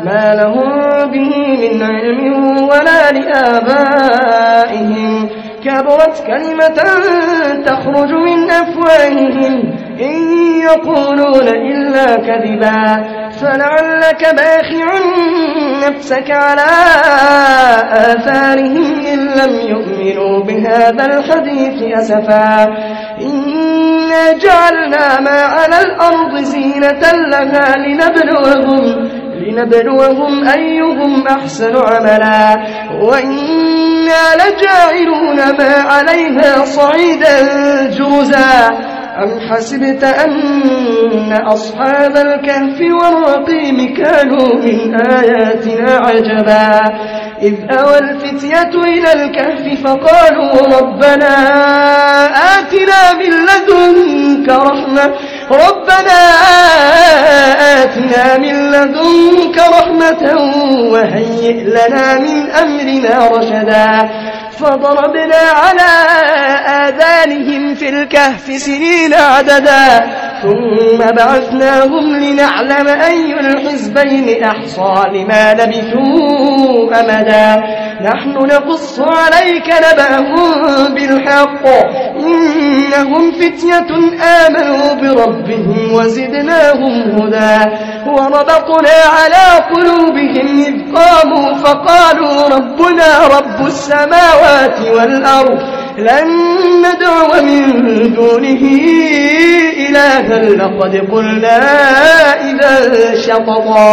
ما لهم به من علم ولا لآبائهم كبرت كلمة تخرج من أفواههم إن يقولون إلا كذبا فلعلك باخع نفسك على آثارهم إن لم يؤمنوا بهذا الحديث أسفا إنا جعلنا ما على الأرض زينة لها لنبلوهم أيهم أحسن عملا وإنا لجاعلون ما عليها صعيدا جرزا أم حسبت أن أصحاب الكهف والرقيم كانوا من آياتنا عجبا إذ أوى الفتية إلى الكهف فقالوا ربنا آتنا من لدنك رحمة وهيئ لنا من أمرنا رشدا فضربنا على آذانهم في الكهف سنين عددا ثم بعثناهم لنعلم أي الحزبين أحصى لما لبثوا أمدا نحن نقص عليك نبأهم بالحق إنهم فتية آمنوا بربهم وزدناهم هدى وربطنا على قلوبهم إذ قاموا فقالوا ربنا رب السماوات والأرض لن ندعو من دونه إلها لقد قلنا إذا شططا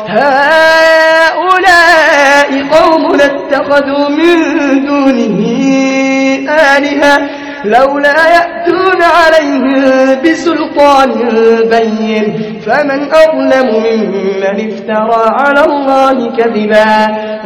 هؤلاء قوم اتخذوا من دونه آلهة لولا يأتون عليهم بسلطان بين فمن أظلم ممن افترى على الله كذبا